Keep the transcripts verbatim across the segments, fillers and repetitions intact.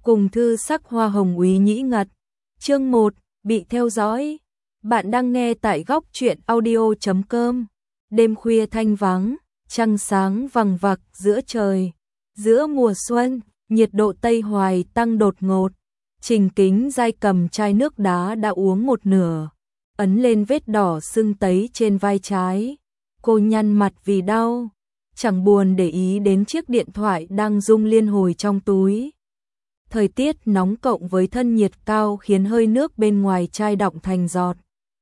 cùng thư sắc hoa hồng úy nhĩ ngật. Chương một, bị theo dõi. Bạn đang nghe tại góc truyện audio chấm com. Đêm khuya thanh vắng, trăng sáng vằng vặc giữa trời. Giữa mùa xuân, nhiệt độ Tây Hoài tăng đột ngột. Trình Kính Giai cầm chai nước đá đã uống một nửa, ấn lên vết đỏ sưng tấy trên vai trái. Cô nhăn mặt vì đau, chẳng buồn để ý đến chiếc điện thoại đang rung liên hồi trong túi. Thời tiết nóng cộng với thân nhiệt cao khiến hơi nước bên ngoài chai đọng thành giọt,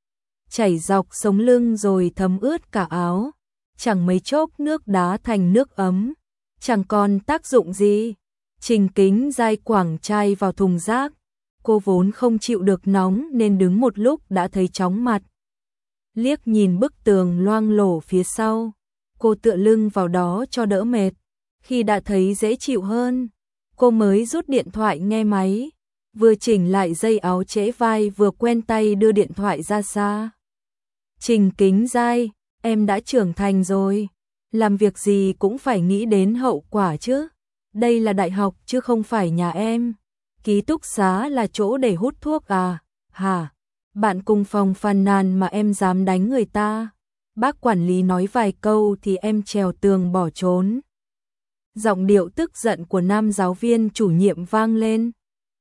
chảy dọc sống lưng rồi thấm ướt cả áo. Chẳng mấy chốc nước đá thành nước ấm, chẳng còn tác dụng gì. Trình Kính Giai quẳng chai vào thùng rác. Cô vốn không chịu được nóng nên đứng một lúc đã thấy chóng mặt. Liếc nhìn bức tường loang lổ phía sau, cô tựa lưng vào đó cho đỡ mệt. Khi đã thấy dễ chịu hơn, cô mới rút điện thoại nghe máy, vừa chỉnh lại dây áo trễ vai vừa quen tay đưa điện thoại ra xa. Trình Kính Giai, em đã trưởng thành rồi, làm việc gì cũng phải nghĩ đến hậu quả chứ. Đây là đại học chứ không phải nhà em. Ký túc xá là chỗ để hút thuốc à? Hả? Bạn cùng phòng phàn nàn mà em dám đánh người ta. Bác quản lý nói vài câu thì em trèo tường bỏ trốn. Giọng điệu tức giận của nam giáo viên chủ nhiệm vang lên.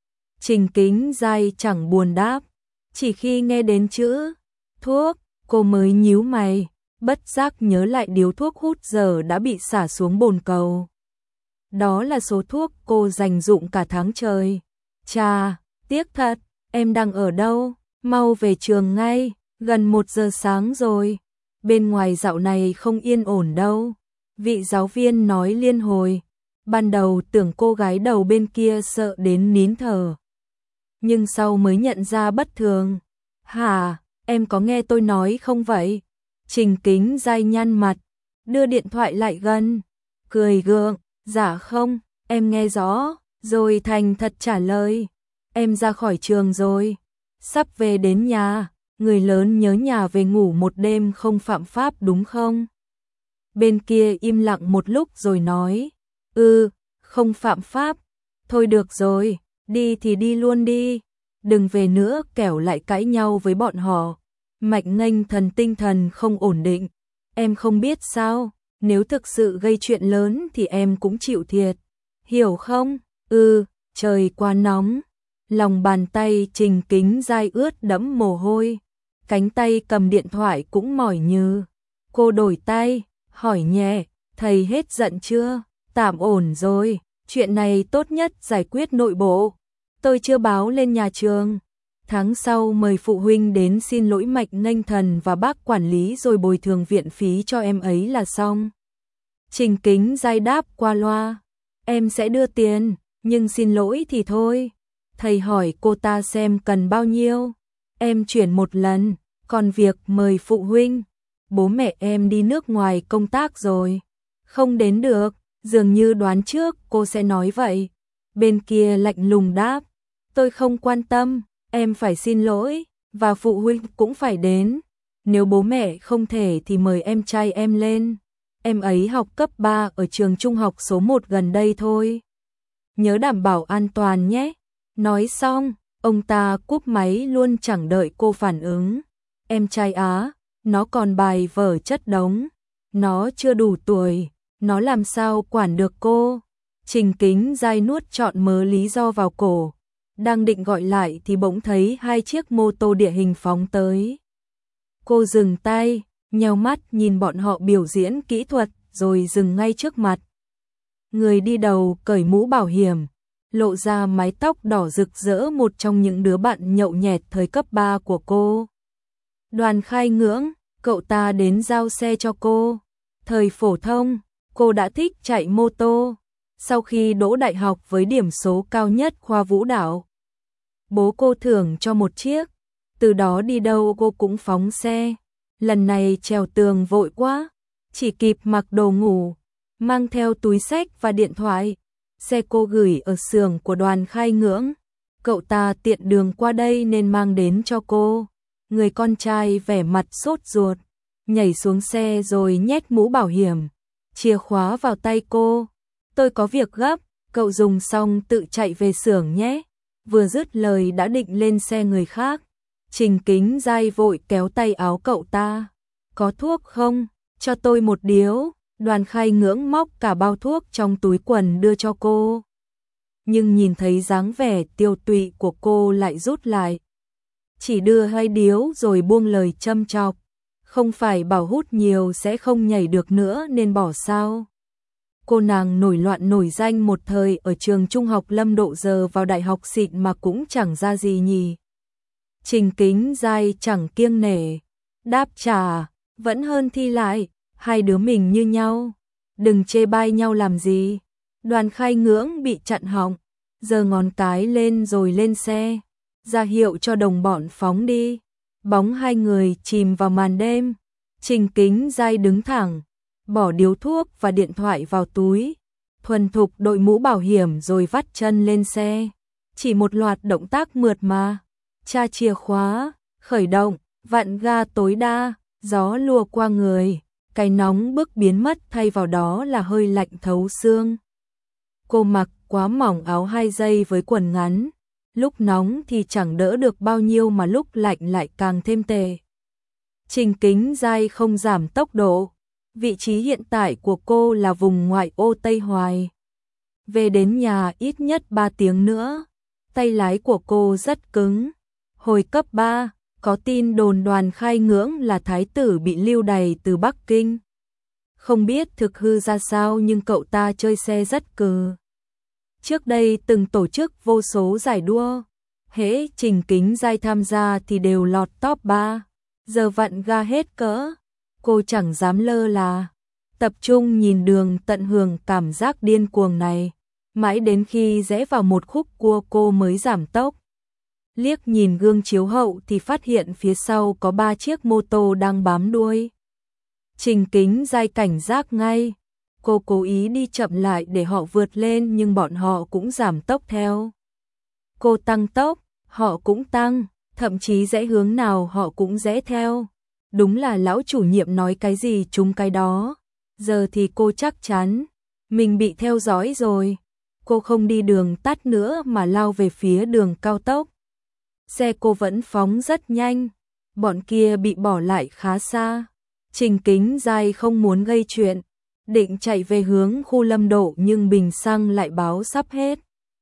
Trình Kính Giai chẳng buồn đáp, chỉ khi nghe đến chữ thuốc, cô mới nhíu mày, bất giác nhớ lại điếu thuốc hút giờ đã bị xả xuống bồn cầu. Đó là số thuốc cô dành dụm cả tháng trời. Chà, tiếc thật, em đang ở đâu? Mau về trường ngay, gần một giờ sáng rồi. Bên ngoài dạo này không yên ổn đâu. Vị giáo viên nói liên hồi. Ban đầu tưởng cô gái đầu bên kia sợ đến nín thở, nhưng sau mới nhận ra bất thường. Hả, em có nghe tôi nói không vậy? Trình Kính Giai nhăn mặt, đưa điện thoại lại gần, cười gượng. Dạ không, em nghe rõ, rồi thành thật trả lời. Em ra khỏi trường rồi, sắp về đến nhà. Người lớn nhớ nhà về ngủ một đêm không phạm pháp đúng không? Bên kia im lặng một lúc rồi nói, ừ, không phạm pháp. Thôi được rồi, đi thì đi luôn đi, đừng về nữa kẻo lại cãi nhau với bọn họ. Mạnh Nghênh thần tinh thần không ổn định. Em không biết sao, nếu thực sự gây chuyện lớn thì em cũng chịu thiệt, hiểu không? Ừ, trời quá nóng. Lòng bàn tay Trình Kính Giai ướt đẫm mồ hôi, cánh tay cầm điện thoại cũng mỏi nhừ. Cô đổi tay, hỏi nhẹ, thầy hết giận chưa? Tạm ổn rồi, chuyện này tốt nhất giải quyết nội bộ. Tôi chưa báo lên nhà trường. Tháng sau mời phụ huynh đến xin lỗi Mạnh Nghênh thần và bác quản lý rồi bồi thường viện phí cho em ấy là xong. Trình Kính Giai đáp qua loa, em sẽ đưa tiền, nhưng xin lỗi thì thôi. Thầy hỏi cô ta xem cần bao nhiêu, em chuyển một lần, còn việc mời phụ huynh, bố mẹ em đi nước ngoài công tác rồi, không đến được. Dường như đoán trước cô sẽ nói vậy. Bên kia lạnh lùng đáp, tôi không quan tâm, em phải xin lỗi, và phụ huynh cũng phải đến. Nếu bố mẹ không thể thì mời em trai em lên. Em ấy học cấp ba ở trường trung học số một gần đây thôi. Nhớ đảm bảo an toàn nhé. Nói xong, ông ta cúp máy luôn chẳng đợi cô phản ứng. Em trai á, nó còn bài vở chất đống. Nó chưa đủ tuổi, nó làm sao quản được cô. Trình Kính Giai nuốt trọn mớ lý do vào cổ. Đang định gọi lại thì bỗng thấy hai chiếc mô tô địa hình phóng tới. Cô dừng tay, nheo mắt nhìn bọn họ biểu diễn kỹ thuật rồi dừng ngay trước mặt. Người đi đầu cởi mũ bảo hiểm, lộ ra mái tóc đỏ rực rỡ, một trong những đứa bạn nhậu nhẹt thời cấp ba của cô. Đoàn Khai Ngưỡng, cậu ta đến giao xe cho cô. Thời phổ thông, cô đã thích chạy mô tô. Sau khi đỗ đại học với điểm số cao nhất khoa vũ đạo, bố cô thưởng cho một chiếc, từ đó đi đâu cô cũng phóng xe. Lần này trèo tường vội quá, chỉ kịp mặc đồ ngủ, mang theo túi xách và điện thoại. Xe cô gửi ở xưởng của Đoàn Khai Ngưỡng, cậu ta tiện đường qua đây nên mang đến cho cô. Người con trai vẻ mặt sốt ruột, nhảy xuống xe rồi nhét mũ bảo hiểm, chìa khóa vào tay cô. Tôi có việc gấp, Cậu dùng xong tự chạy về xưởng nhé. Vừa dứt lời đã định lên xe người khác. Trình Kính Giai vội kéo tay áo cậu ta. Có thuốc không? Cho tôi một điếu. Đoàn Khai Ngưỡng móc cả bao thuốc trong túi quần đưa cho cô. Nhưng nhìn thấy dáng vẻ tiêu tụy của cô lại rút lại. Chỉ đưa hai điếu rồi buông lời châm chọc. Không phải bảo hút nhiều sẽ không nhảy được nữa nên bỏ sao? Cô nàng nổi loạn nổi danh một thời ở trường trung học Lâm Độ giờ vào đại học xịn mà cũng chẳng ra gì nhỉ. Trình Kính Giai chẳng kiêng nể. Đáp trả, vẫn hơn thi lại, hai đứa mình như nhau. Đừng chê bai nhau làm gì. Đoàn Khai Ngưỡng bị chặn họng, giơ ngón cái lên rồi lên xe. Ra hiệu cho đồng bọn phóng đi. Bóng hai người chìm vào màn đêm. Trình Kính Giai đứng thẳng, bỏ điếu thuốc và điện thoại vào túi, thuần thục đội mũ bảo hiểm rồi vắt chân lên xe. Chỉ một loạt động tác mượt mà. Tra chìa khóa, khởi động, vặn ga tối đa, gió lùa qua người, cái nóng bức biến mất thay vào đó là hơi lạnh thấu xương. Cô mặc quá mỏng áo hai dây với quần ngắn, lúc nóng thì chẳng đỡ được bao nhiêu mà lúc lạnh lại càng thêm tệ. Trình Kính Giai không giảm tốc độ. Vị trí hiện tại của cô là vùng ngoại ô Tây Hoài. Về đến nhà ít nhất ba tiếng nữa. Tay lái của cô rất cứng. Hồi cấp ba, có tin đồn Đoàn Khai Ngưỡng là thái tử bị lưu đày từ Bắc Kinh. Không biết thực hư ra sao nhưng cậu ta chơi xe rất cừ. Trước đây từng tổ chức vô số giải đua. Hễ Trình Kính Giai tham gia thì đều lọt top ba. Giờ vặn ga hết cỡ. Cô chẳng dám lơ là. Tập trung nhìn đường tận hưởng cảm giác điên cuồng này. Mãi đến khi rẽ vào một khúc cua cô mới giảm tốc. Liếc nhìn gương chiếu hậu thì phát hiện phía sau có ba chiếc mô tô đang bám đuôi. Trình Kính Giai cảnh giác ngay. Cô cố ý đi chậm lại để họ vượt lên nhưng bọn họ cũng giảm tốc theo. Cô tăng tốc, họ cũng tăng, thậm chí rẽ hướng nào họ cũng rẽ theo. Đúng là lão chủ nhiệm nói cái gì trúng cái đó. Giờ thì cô chắc chắn mình bị theo dõi rồi. Cô không đi đường tắt nữa mà lao về phía đường cao tốc. Xe cô vẫn phóng rất nhanh. Bọn kia bị bỏ lại khá xa. Trình Kính Giai không muốn gây chuyện, định chạy về hướng khu Lâm Độ nhưng bình xăng lại báo sắp hết.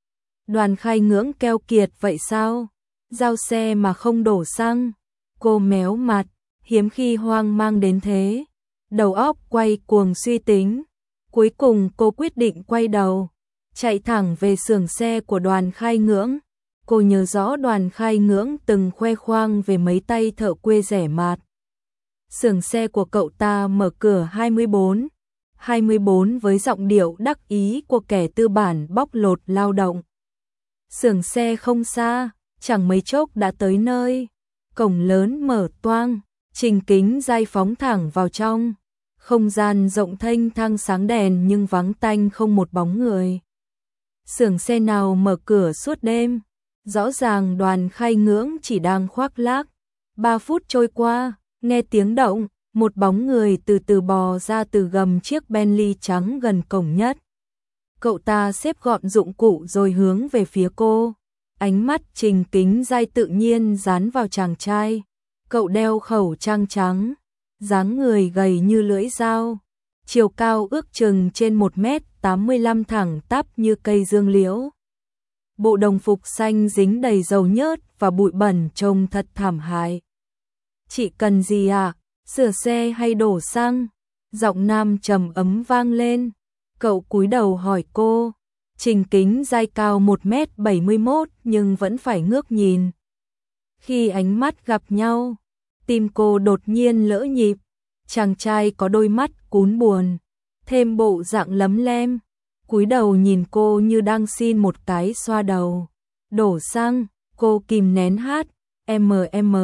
Đoàn Khai Ngưỡng keo kiệt vậy sao? Giao xe mà không đổ xăng. Cô méo mặt, hiếm khi hoang mang đến thế. Đầu óc quay cuồng suy tính. Cuối cùng cô quyết định quay đầu, chạy thẳng về xưởng xe của Đoàn Khai Ngưỡng. Cô nhớ rõ Đoàn Khai Ngưỡng từng khoe khoang về mấy tay thợ quê rẻ mạt. Xưởng xe của cậu ta mở cửa hai mươi bốn, hai mươi bốn với giọng điệu đắc ý của kẻ tư bản bóc lột lao động. Xưởng xe không xa, chẳng mấy chốc đã tới nơi. Cổng lớn mở toang, Trình Kính Giai phóng thẳng vào trong. Không gian rộng thênh thang sáng đèn nhưng vắng tanh không một bóng người. Xưởng xe nào mở cửa suốt đêm? Rõ ràng Đoàn Khai Ngưỡng chỉ đang khoác lác. Ba phút trôi qua, nghe tiếng động, một bóng người từ từ bò ra từ gầm chiếc Bentley trắng gần cổng nhất. Cậu ta xếp gọn dụng cụ rồi hướng về phía cô. Ánh mắt Trình Kính Giai tự nhiên dán vào chàng trai. Cậu đeo khẩu trang trắng, dáng người gầy như lưỡi dao, chiều cao ước chừng trên một mét tám mươi lăm thẳng tắp như cây dương liễu. Bộ đồng phục xanh dính đầy dầu nhớt và bụi bẩn trông thật thảm hại. Chị cần gì à? Sửa xe hay đổ xăng? Giọng nam trầm ấm vang lên. Cậu cúi đầu hỏi cô. Trình Kính Giai cao một mét bảy mươi mốt nhưng vẫn phải ngước nhìn. Khi ánh mắt gặp nhau, tim cô đột nhiên lỡ nhịp. Chàng trai có đôi mắt cún buồn, thêm bộ dạng lấm lem, cúi đầu nhìn cô như đang xin một cái xoa đầu. Đổ xăng, cô kìm nén hát, em em,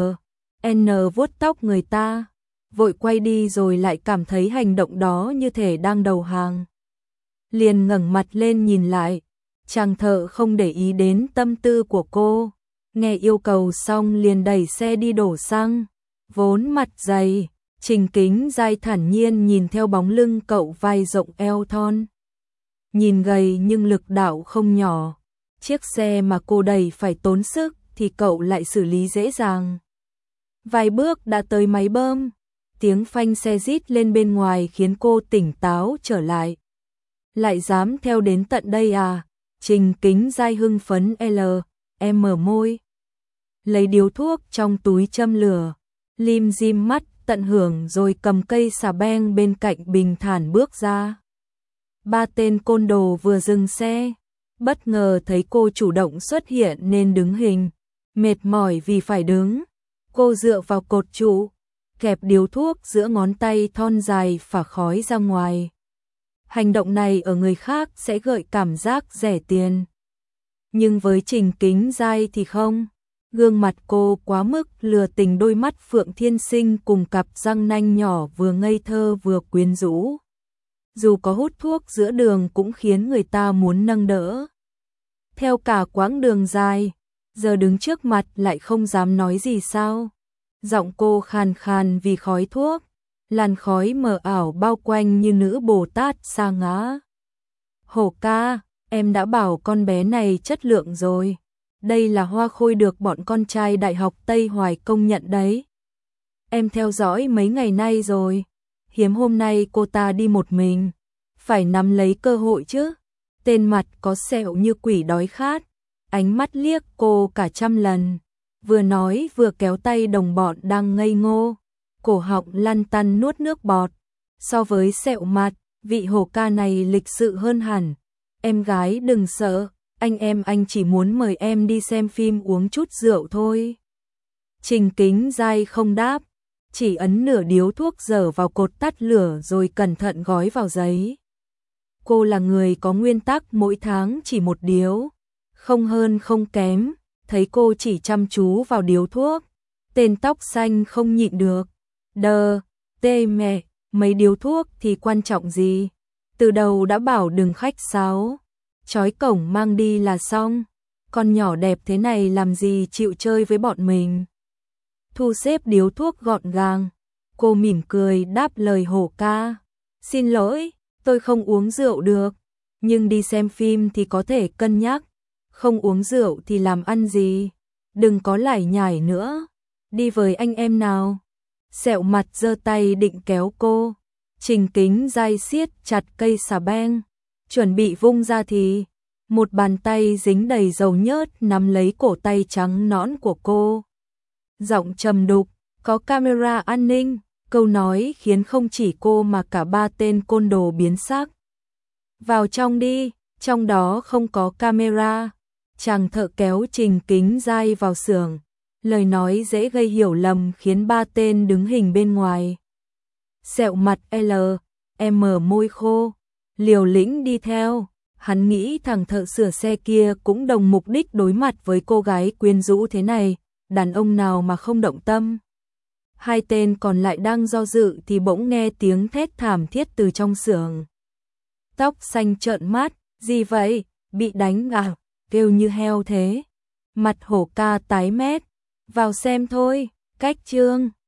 N vuốt tóc người ta, vội quay đi rồi lại cảm thấy hành động đó như thể đang đầu hàng. Liền ngẩng mặt lên nhìn lại, chàng thợ không để ý đến tâm tư của cô, nghe yêu cầu xong liền đẩy xe đi đổ xăng. Vốn mặt dày, Trình Kính Giai thản nhiên nhìn theo bóng lưng cậu vai rộng eo thon. nhìn gầy nhưng lực đạo không nhỏ. Chiếc xe mà cô đẩy phải tốn sức thì cậu lại xử lý dễ dàng. Vài bước đã tới máy bơm, tiếng phanh xe rít lên bên ngoài khiến cô tỉnh táo trở lại. Lại dám theo đến tận đây à? Trình Kính Giai hưng phấn L, em mở môi. Lấy điếu thuốc trong túi châm lửa, lim dim mắt tận hưởng rồi cầm cây xà beng bên cạnh bình thản bước ra. Ba tên côn đồ vừa dừng xe, bất ngờ thấy cô chủ động xuất hiện nên đứng hình, mệt mỏi vì phải đứng. Cô dựa vào cột trụ, kẹp điếu thuốc giữa ngón tay thon dài phả khói ra ngoài. Hành động này ở người khác sẽ gợi cảm giác rẻ tiền. Nhưng với Trình Kính Giai thì không. Gương mặt cô quá mức lừa tình, đôi mắt Phượng Thiên Sinh cùng cặp răng nanh nhỏ vừa ngây thơ vừa quyến rũ. Dù có hút thuốc giữa đường cũng khiến người ta muốn nâng đỡ. Theo cả quãng đường dài, giờ đứng trước mặt lại không dám nói gì sao. Giọng cô khàn khàn vì khói thuốc, làn khói mờ ảo bao quanh như nữ Bồ Tát sa ngã. Hổ ca, em đã bảo con bé này chất lượng rồi. Đây là hoa khôi được bọn con trai Đại học Tây Hoài công nhận đấy. Em theo dõi mấy ngày nay rồi. Hiếm hôm nay cô ta đi một mình. Phải nắm lấy cơ hội chứ. Tên mặt có sẹo như quỷ đói khát. Ánh mắt liếc cô cả trăm lần. Vừa nói vừa kéo tay đồng bọn đang ngây ngô. Cổ họng lăn tăn nuốt nước bọt. So với sẹo mặt, vị hổ ca này lịch sự hơn hẳn. Em gái đừng sợ. Anh em anh chỉ muốn mời em đi xem phim uống chút rượu thôi. Trình Kính Giai không đáp, chỉ ấn nửa điếu thuốc dở vào cột tắt lửa rồi cẩn thận gói vào giấy. Cô là người có nguyên tắc mỗi tháng chỉ một điếu, không hơn không kém. Thấy cô chỉ chăm chú vào điếu thuốc, tên tóc xanh không nhịn được. Đờ, tê mẹ, mấy điếu thuốc thì quan trọng gì? Từ đầu đã bảo đừng khách sáo. Chói cổng mang đi là xong. Con nhỏ đẹp thế này làm gì chịu chơi với bọn mình. Thu xếp điếu thuốc gọn gàng. Cô mỉm cười đáp lời hổ ca. Xin lỗi, tôi không uống rượu được. Nhưng đi xem phim thì có thể cân nhắc. Không uống rượu thì làm ăn gì. Đừng có lải nhải nữa. Đi với anh em nào. Sẹo mặt giơ tay định kéo cô. Trình Kính Giai siết chặt cây xà beng. Chuẩn bị vung ra thì một bàn tay dính đầy dầu nhớt nắm lấy cổ tay trắng nõn của cô. Giọng trầm đục, có camera an ninh. Câu nói khiến không chỉ cô mà cả ba tên côn đồ biến sắc. Vào trong đi, trong đó không có camera. Chàng thợ kéo Trình Kính Giai vào xưởng. Lời nói dễ gây hiểu lầm khiến ba tên đứng hình bên ngoài. Sẹo mặt L, em mở môi khô, liều lĩnh đi theo. Hắn nghĩ thằng thợ sửa xe kia cũng đồng mục đích đối mặt với cô gái quyến rũ thế này, đàn ông nào mà không động tâm. Hai tên còn lại đang do dự thì bỗng nghe tiếng thét thảm thiết từ trong xưởng. Tóc xanh trợn mắt, gì vậy, bị đánh à, kêu như heo thế. Mặt hổ ca tái mét, vào xem thôi, cách chương.